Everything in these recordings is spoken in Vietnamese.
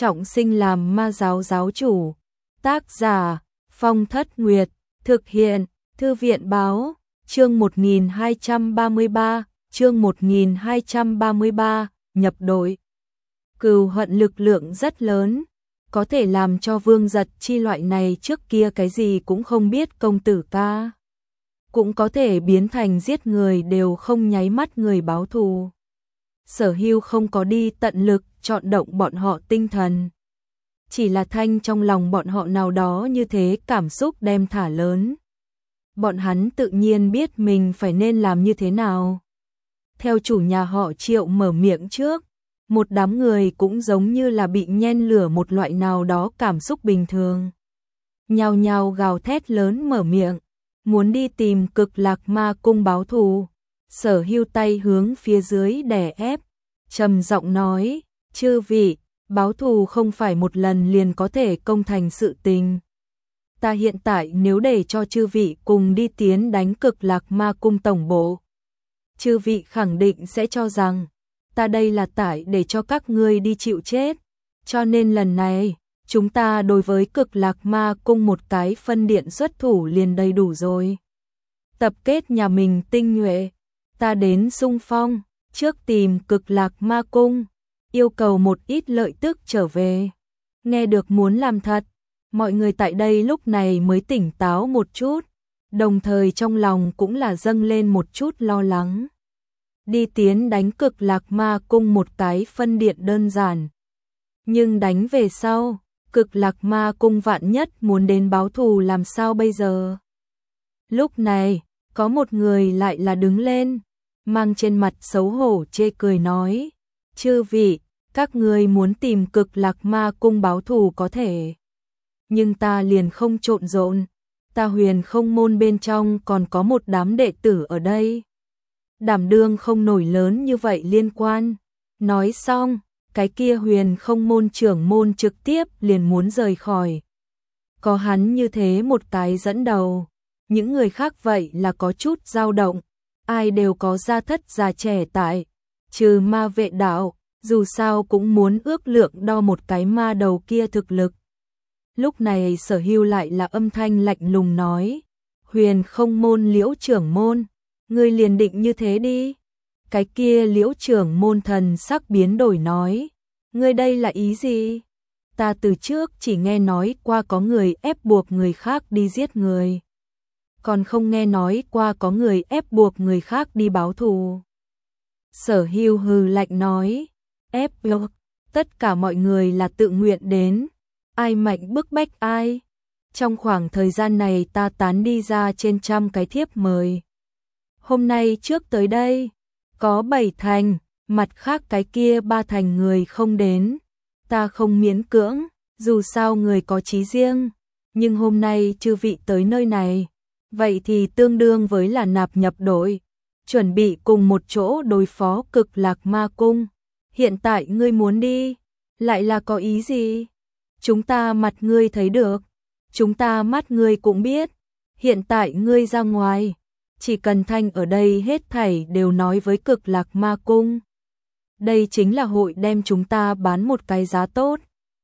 trọng sinh làm ma giáo giáo chủ. Tác giả Phong Thất Nguyệt. Thực hiện Thư viện Báo. Chương 1233. Chương 1233. Nhập đội. Cừu hận lực lượng rất lớn, có thể làm cho Vương Giật Chi loại này trước kia cái gì cũng không biết công tử ca, cũng có thể biến thành giết người đều không nháy mắt người báo thù. Sở Hưu không có đi tận lực chọn động bọn họ tinh thần, chỉ là thanh trong lòng bọn họ nào đó như thế cảm xúc đem thả lớn. Bọn hắn tự nhiên biết mình phải nên làm như thế nào. Theo chủ nhà họ Triệu mở miệng trước, một đám người cũng giống như là bị nhen lửa một loại nào đó cảm xúc bình thường. Nhao nhao gào thét lớn mở miệng, muốn đi tìm Cực Lạc Ma Cung báo thù. Sở Hưu tay hướng phía dưới đè ép, trầm giọng nói, chư vị, báo thù không phải một lần liền có thể công thành sự tình. Ta hiện tại nếu để cho chư vị cùng đi tiến đánh Cực Lạc Ma Cung tổng bộ, chư vị khẳng định sẽ cho rằng ta đây là tại để cho các ngươi đi chịu chết. Cho nên lần này, chúng ta đối với Cực Lạc Ma Cung một cái phân điện xuất thủ liền đầy đủ rồi. Tập kết nhà mình tinh nhuệ, ta đến xung phong, trước tìm Cực Lạc Ma Cung, yêu cầu một ít lợi tức trở về. Nghe được muốn làm thật, mọi người tại đây lúc này mới tỉnh táo một chút, đồng thời trong lòng cũng là dâng lên một chút lo lắng. Đi tiến đánh Cực Lạc Ma Cung một cái phân điện đơn giản, nhưng đánh về sau, Cực Lạc Ma Cung vạn nhất muốn đến báo thù làm sao bây giờ? Lúc này, có một người lại là đứng lên, mang trên mặt xấu hổ chê cười nói, chư vị, các ngươi muốn tìm Cực Lạc Ma Cung báo thù có thể, nhưng ta liền không trộn rộn, ta Huyền Không Môn bên trong còn có một đám đệ tử ở đây, đảm đương không nổi lớn như vậy liên quan. Nói xong, cái kia Huyền Không Môn trưởng môn trực tiếp liền muốn rời khỏi. Có hắn như thế một cái dẫn đầu, những người khác vậy là có chút dao động, ai đều có gia thất già trẻ tại, trừ Ma Vệ Đạo, dù sao cũng muốn ước lượng đo một cái ma đầu kia thực lực. Lúc này Sở Hưu lại là âm thanh lạnh lùng nói, Huyền Không Môn Liễu trưởng môn, ngươi liền định như thế đi. Cái kia Liễu trưởng môn thần sắc biến đổi nói, ngươi đây là ý gì? Ta từ trước chỉ nghe nói qua có người ép buộc người khác đi giết người, còn không nghe nói qua có người ép buộc người khác đi báo thù. Sở Hưu hừ lạnh nói, ép buộc, tất cả mọi người là tự nguyện đến, ai mạnh bức bách ai. Trong khoảng thời gian này ta tán đi ra trên 100 cái thiếp mời. Hôm nay trước tới đây, có 7 thành, mặt khác cái kia 3 thành người không đến. Ta không miễn cưỡng, dù sao người có chí riêng, nhưng hôm nay chư vị tới nơi này, vậy thì tương đương với là nạp nhập đội, chuẩn bị cùng một chỗ đối phó Cực Lạc Ma Cung. Hiện tại ngươi muốn đi, lại là có ý gì? Chúng ta mặt ngươi thấy được, chúng ta mắt ngươi cũng biết, hiện tại ngươi ra ngoài, chỉ cần thanh ở đây hết thảy đều nói với Cực Lạc Ma Cung. Đây chính là hội đem chúng ta bán một cái giá tốt.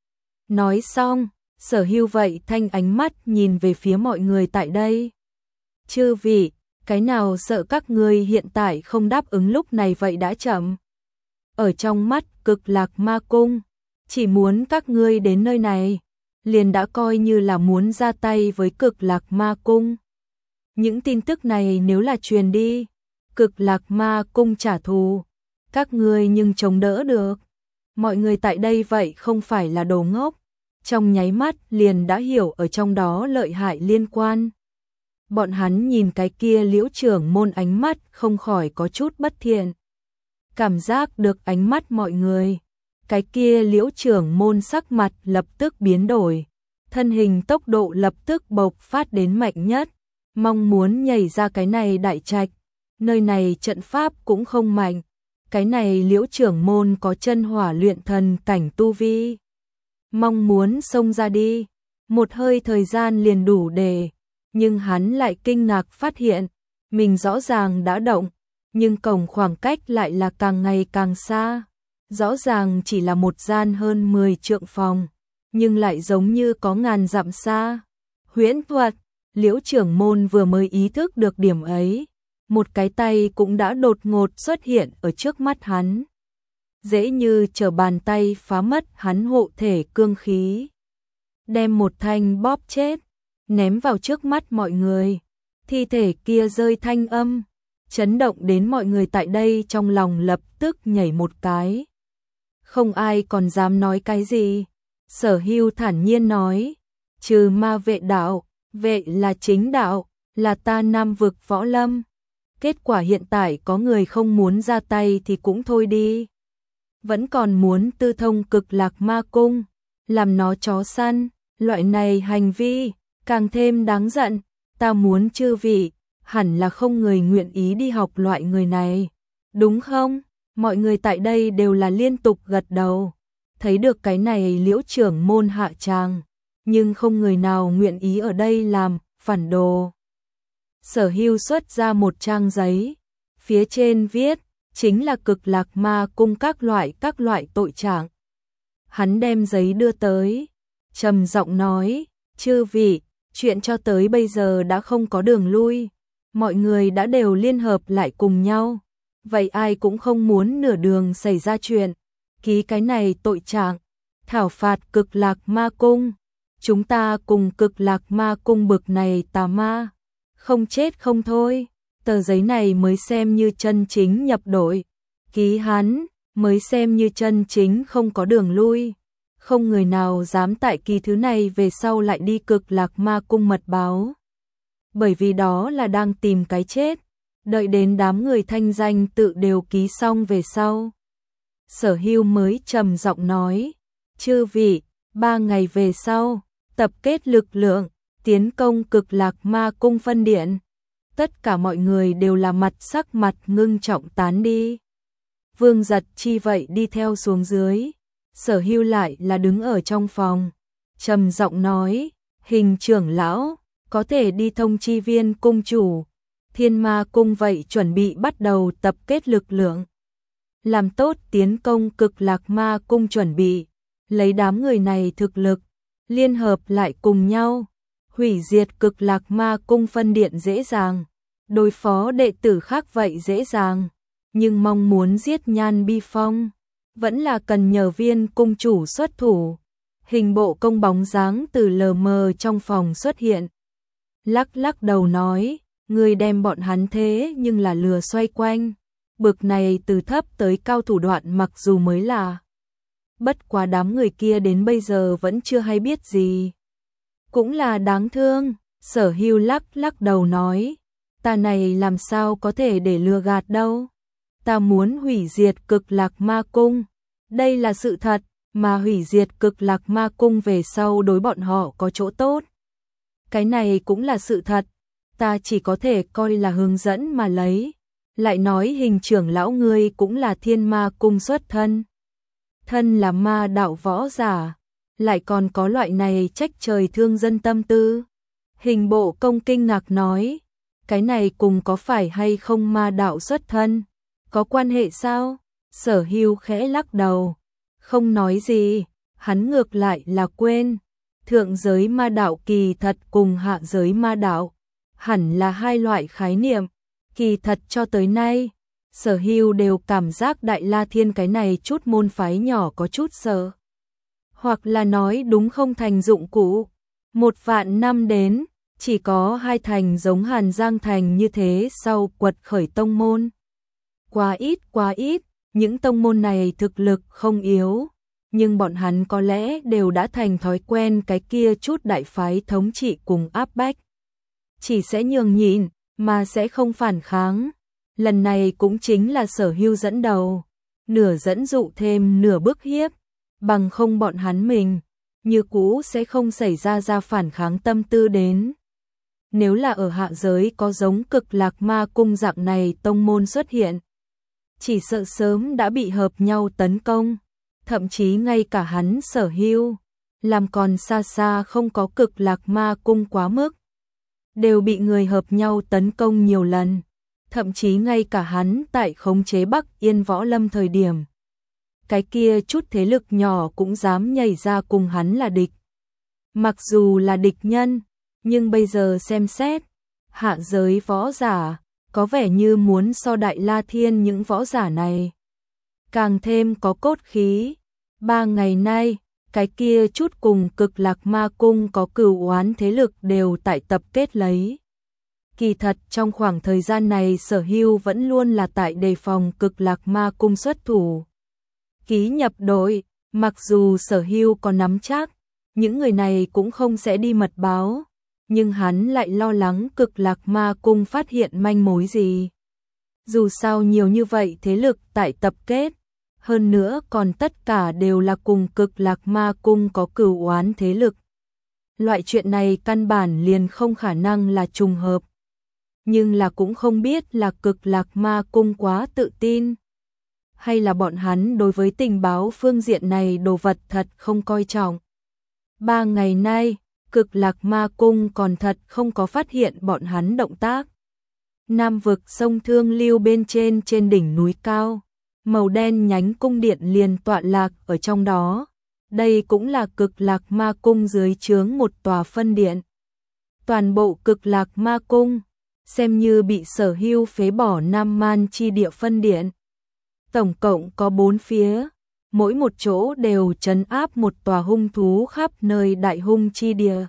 Nói xong, Sở Hưu vậy thanh ánh mắt nhìn về phía mọi người tại đây. Chư vị, cái nào sợ các ngươi hiện tại không đáp ứng lúc này vậy đã chậm. Ở trong mắt Cực Lạc Ma Cung, chỉ muốn các ngươi đến nơi này, liền đã coi như là muốn ra tay với Cực Lạc Ma Cung. Những tin tức này nếu là truyền đi, Cực Lạc Ma Cung trả thù, các ngươi nhưng chống đỡ được. Mọi người tại đây vậy không phải là đồ ngốc, trong nháy mắt liền đã hiểu ở trong đó lợi hại liên quan. Bọn hắn nhìn cái kia Liễu trưởng môn ánh mắt không khỏi có chút bất thiện. Cảm giác được ánh mắt mọi người, cái kia Liễu trưởng môn sắc mặt lập tức biến đổi, thân hình tốc độ lập tức bộc phát đến mạnh nhất, mong muốn nhảy ra cái này đại trạch. Nơi này trận pháp cũng không mạnh, cái này Liễu trưởng môn có chân hỏa luyện thần cảnh tu vi, mong muốn xông ra đi, một hơi thời gian liền đủ để, nhưng hắn lại kinh ngạc phát hiện, mình rõ ràng đã động, nhưng cổng khoảng cách lại là càng ngày càng xa. Rõ ràng chỉ là một gian hơn 10 trượng phòng, nhưng lại giống như có ngàn dặm xa. Huyễn thuật, Liễu trưởng môn vừa mới ý thức được điểm ấy, một cái tay cũng đã đột ngột xuất hiện ở trước mắt hắn. Dễ như trở bàn tay phá mất hắn hộ thể cương khí. Đem một thanh bóp chết, ném vào trước mắt mọi người. Thi thể kia rơi thanh âm, chấn động đến mọi người tại đây trong lòng lập tức nhảy một cái. Không ai còn dám nói cái gì. Sở Hưu thản nhiên nói, trừ ma vệ đạo, vệ là chính đạo, là ta Nam vực võ lâm. Kết quả hiện tại có người không muốn ra tay thì cũng thôi đi. Vẫn còn muốn tư thông Cực Lạc Ma Cung, làm nó chó săn, loại này hành vi, càng thêm đáng giận. Ta muốn chư vị, hẳn là không người nguyện ý đi học loại người này, đúng không? Mọi người tại đây đều là liên tục gật đầu. Thấy được cái này Liễu trưởng môn hạ tràng, nhưng không người nào nguyện ý ở đây làm phản đồ. Sở Hưu xuất ra một trang giấy, phía trên viết chính là Cực Lạc Ma Cung các loại tội trạng. Hắn đem giấy đưa tới, trầm giọng nói, chư vị, chuyện cho tới bây giờ đã không có đường lui, mọi người đã đều liên hợp lại cùng nhau, vậy ai cũng không muốn nửa đường xảy ra chuyện, ký cái này tội trạng, thảo phạt Cực Lạc Ma Cung. Chúng ta cùng Cực Lạc Ma Cung bực này tà ma, không chết không thôi. Tờ giấy này mới xem như chân chính nhập đội, ký hắn mới xem như chân chính không có đường lui. Không người nào dám tại kỳ thứ này về sau lại đi Cực Lạc Ma Cung mật báo, bởi vì đó là đang tìm cái chết. Đợi đến đám người thanh danh tự đều ký xong về sau, Sở Hưu mới trầm giọng nói, chư vị, 3 ngày về sau, tập kết lực lượng, tiến công Cực Lạc Ma Cung phân điện. Tất cả mọi người đều là sắc mặt ngưng trọng tán đi. Vương Giật Chi vậy đi theo xuống dưới. Sở Hưu lại là đứng ở trong phòng, trầm giọng nói, Hình trưởng lão, có thể đi thông chi Viên cung chủ. Thiên Ma Cung vậy chuẩn bị bắt đầu tập kết lực lượng, làm tốt tiến công Cực Lạc Ma Cung chuẩn bị, lấy đám người này thực lực, liên hợp lại cùng nhau, hủy diệt Cực Lạc Ma Cung phân điện dễ dàng, đối phó đệ tử khác vậy dễ dàng, nhưng mong muốn giết Nhan Bi Phong, vẫn là cần nhờ Viên cung chủ xuất thủ. Hình bộ công bóng dáng từ lờ mờ trong phòng xuất hiện, lắc lắc đầu nói, người đem bọn hắn thế nhưng là lừa xoay quanh, bực này từ thấp tới cao thủ đoạn mặc dù mới là, bất quá đám người kia đến bây giờ vẫn chưa hay biết gì. Cũng là đáng thương. Sở Hưu lắc lắc đầu nói, ta này làm sao có thể để lừa gạt đâu. Ta muốn hủy diệt Cực Lạc Ma Cung, đây là sự thật, mà hủy diệt Cực Lạc Ma Cung về sau đối bọn họ có chỗ tốt. Cái này cũng là sự thật, ta chỉ có thể coi là hướng dẫn mà lấy. Lại nói Hình trưởng lão ngươi cũng là Thiên Ma Cung xuất thân. Thân là ma đạo võ giả, lại còn có loại này trách trời thương dân tâm tư. Hình bộ công kinh ngạc nói, cái này cùng có phải hay không ma đạo xuất thân, có quan hệ sao? Sở Hưu khẽ lắc đầu, không nói gì, hắn ngược lại là quên. Thượng giới ma đạo kỳ thật cùng hạ giới ma đạo, hẳn là hai loại khái niệm. Kỳ thật cho tới nay, Sở Hưu đều cảm giác Đại La Thiên cái này chút môn phái nhỏ có chút sợ. Hoặc là nói đúng không thành dụng cụ. 1.000 năm đến, chỉ có 2 thành giống Hàn Giang Thành như thế sau quật khởi tông môn. Quá ít, những tông môn này thực lực không yếu, nhưng bọn hắn có lẽ đều đã thành thói quen cái kia chút đại phái thống trị cùng áp bách. Chỉ sẽ nhường nhịn, mà sẽ không phản kháng. Lần này cũng chính là Sở Hưu dẫn đầu, nửa dẫn dụ thêm nửa bức hiếp, bằng không bọn hắn mình, như cũ sẽ không xảy ra phản kháng tâm tư đến. Nếu là ở hạ giới có giống Cực Lạc Ma Cung dạng này tông môn xuất hiện, chỉ sợ sớm đã bị hợp nhau tấn công, thậm chí ngay cả hắn Sở Hưu, làm còn xa xa không có Cực Lạc Ma Cung quá mức, đều bị người hợp nhau tấn công nhiều lần, thậm chí ngay cả hắn tại khống chế Bắc Yên Võ Lâm thời điểm, cái kia chút thế lực nhỏ cũng dám nhảy ra cùng hắn là địch. Mặc dù là địch nhân, nhưng bây giờ xem xét, hạ giới võ giả, có vẻ như muốn so Đại La Thiên những võ giả này. Càng thêm có cốt khí, 3 ngày nay, cái kia chút cùng Cực Lạc Ma Cung có cửu oán thế lực đều tại tập kết lấy. Kỳ thật trong khoảng thời gian này Sở Hưu vẫn luôn là tại đề phòng Cực Lạc Ma Cung xuất thủ. Ký nhập đội, mặc dù Sở Hưu có nắm chắc, những người này cũng không sẽ đi mật báo, nhưng hắn lại lo lắng Cực Lạc Ma Cung phát hiện manh mối gì. Dù sao nhiều như vậy thế lực tại tập kết, hơn nữa còn tất cả đều là cùng Cực Lạc Ma Cung có cửu oán thế lực. Loại chuyện này căn bản liền không khả năng là trùng hợp. Nhưng là cũng không biết là Cực Lạc Ma Cung quá tự tin, hay là bọn hắn đối với tình báo phương diện này đồ vật thật không coi trọng. 3 ngày nay, Cực Lạc Ma Cung còn thật không có phát hiện bọn hắn động tác. Nam vực sông Thương Lưu bên trên đỉnh núi cao, màu đen nhánh cung điện liền tọa lạc ở trong đó. Đây cũng là Cực Lạc Ma Cung dưới trướng một tòa phân điện. Toàn bộ Cực Lạc Ma Cung xem như bị Sở Hưu phế bỏ Nam Man chi địa phân điện. Tổng cộng có 4 phía, mỗi một chỗ đều trấn áp một tòa hung thú khắp nơi đại hung chi địa.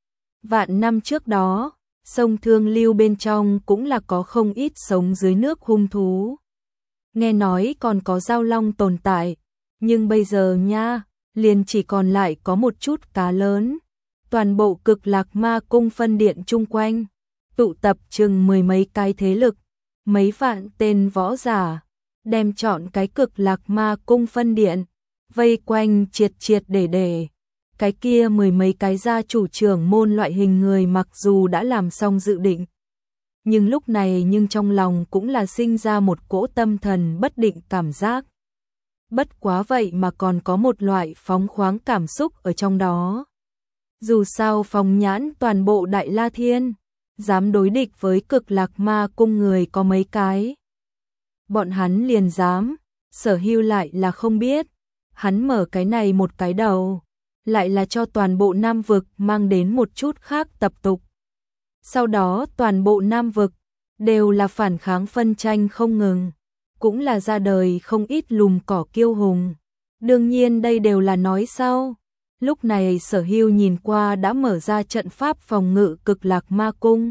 Vạn năm trước đó, sông Thương Lưu bên trong cũng là có không ít sống dưới nước hung thú. Nghe nói còn có giao long tồn tại, nhưng bây giờ nha, liền chỉ còn lại có một chút cá lớn. Toàn bộ Cực Lạc Ma Cung phân điện chung quanh, tụ tập chừng 10 mấy cái thế lực, mấy vạn tên võ giả, đem chọn cái Cực Lạc Ma Cung phân điện, vây quanh triệt để. Cái kia 10 mấy cái gia chủ trưởng môn loại hình người mặc dù đã làm xong dự định, nhưng lúc này trong lòng cũng là sinh ra một cỗ tâm thần bất định cảm giác. Bất quá vậy mà còn có một loại phóng khoáng cảm xúc ở trong đó. Dù sao phóng nhãn toàn bộ Đại La Thiên, dám đối địch với Cực Lạc Ma Cung người có mấy cái. Bọn hắn liền dám, Sở Hưu lại là không biết, hắn mở cái này một cái đầu, lại là cho toàn bộ Nam vực mang đến một chút khác tập tục. Sau đó toàn bộ Nam vực đều là phản kháng phân tranh không ngừng, cũng là ra đời không ít lùm cỏ kiêu hùng. Đương nhiên đây đều là nói sau. Lúc này Sở Hưu nhìn qua đã mở ra trận pháp phòng ngự Cực Lạc Ma Cung.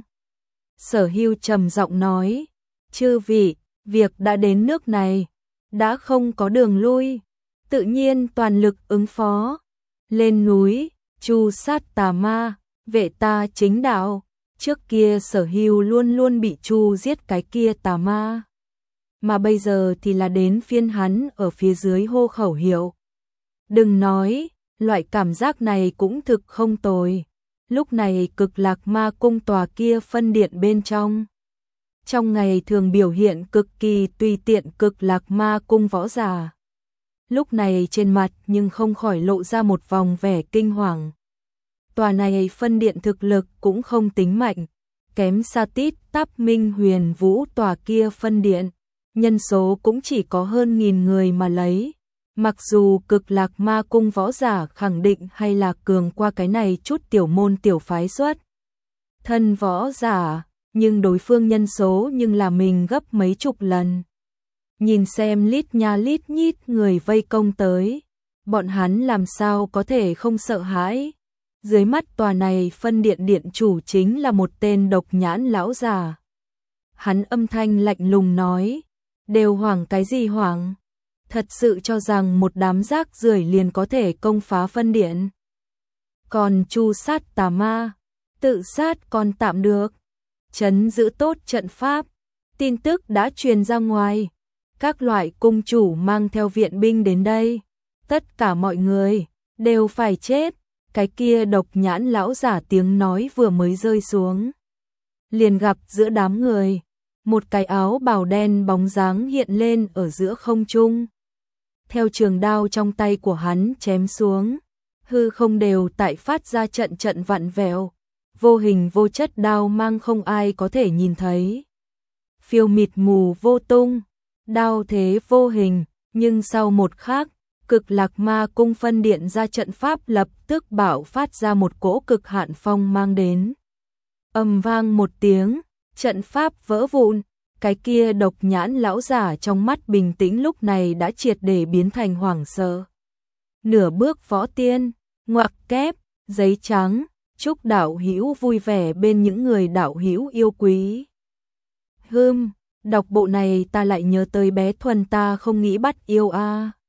Sở Hưu trầm giọng nói, chư vị, việc đã đến nước này, đã không có đường lui, tự nhiên toàn lực ứng phó. Lên núi, tru sát tà ma, vệ ta chính đạo. Trước kia Sở Hưu luôn luôn bị Chu giết cái kia tà ma, mà bây giờ thì là đến phiên hắn ở phía dưới hô khẩu hiệu. Đừng nói, loại cảm giác này cũng thực không tồi. Lúc này Cực Lạc Ma Cung tòa kia phân điện bên trong ngày thường biểu hiện cực kỳ tùy tiện Cực Lạc Ma Cung võ giả, lúc này trên mặt nhưng không khỏi lộ ra một vòng vẻ kinh hoàng. Tòa này phân điện thực lực cũng không tính mạnh, kém xa tít tắp Minh Huyền Vũ tòa kia phân điện, nhân số cũng chỉ có hơn 1000 người mà lấy. Mặc dù Cực Lạc Ma Cung võ giả khẳng định hay là cường qua cái này chút tiểu môn tiểu phái xuất thân võ giả, nhưng đối phương nhân số nhưng là mình gấp mấy chục lần. Nhìn xem lít nha lít nhít người vây công tới, bọn hắn làm sao có thể không sợ hãi. Dưới mắt tòa này phân điện điện chủ chính là một tên độc nhãn lão già. Hắn âm thanh lạnh lùng nói, đều hoảng cái gì hoảng? Thật sự cho rằng một đám rác rưởi liền có thể công phá phân điện. Còn chu sát tà ma, tự sát còn tạm được. Trấn giữ tốt trận pháp, tin tức đã truyền ra ngoài. Các loại cung chủ mang theo viện binh đến đây. Tất cả mọi người đều phải chết. Cái kia độc nhãn lão giả tiếng nói vừa mới rơi xuống, liền gặp giữa đám người một cái áo bào đen bóng dáng hiện lên ở giữa không trung. Theo trường đao trong tay của hắn chém xuống, hư không đều tại phát ra trận vặn vẹo, vô hình vô chất đao mang không ai có thể nhìn thấy, phiêu mịt mù vô tung, đao thế vô hình, nhưng sau một khắc, Cực Lạc Ma Cung phân điện ra trận pháp lập tức bạo phát ra một cỗ cực hạn phong mang đến. Ầm vang một tiếng, trận pháp vỡ vụn, cái kia độc nhãn lão giả trong mắt bình tĩnh lúc này đã triệt để biến thành hoảng sợ. Nửa bước võ tiên, ngoặc kép, giấy trắng, chúc đạo hữu vui vẻ bên những người đạo hữu yêu quý. Đọc bộ này ta lại nhớ tới bé Thuần ta không nghĩ bắt yêu a.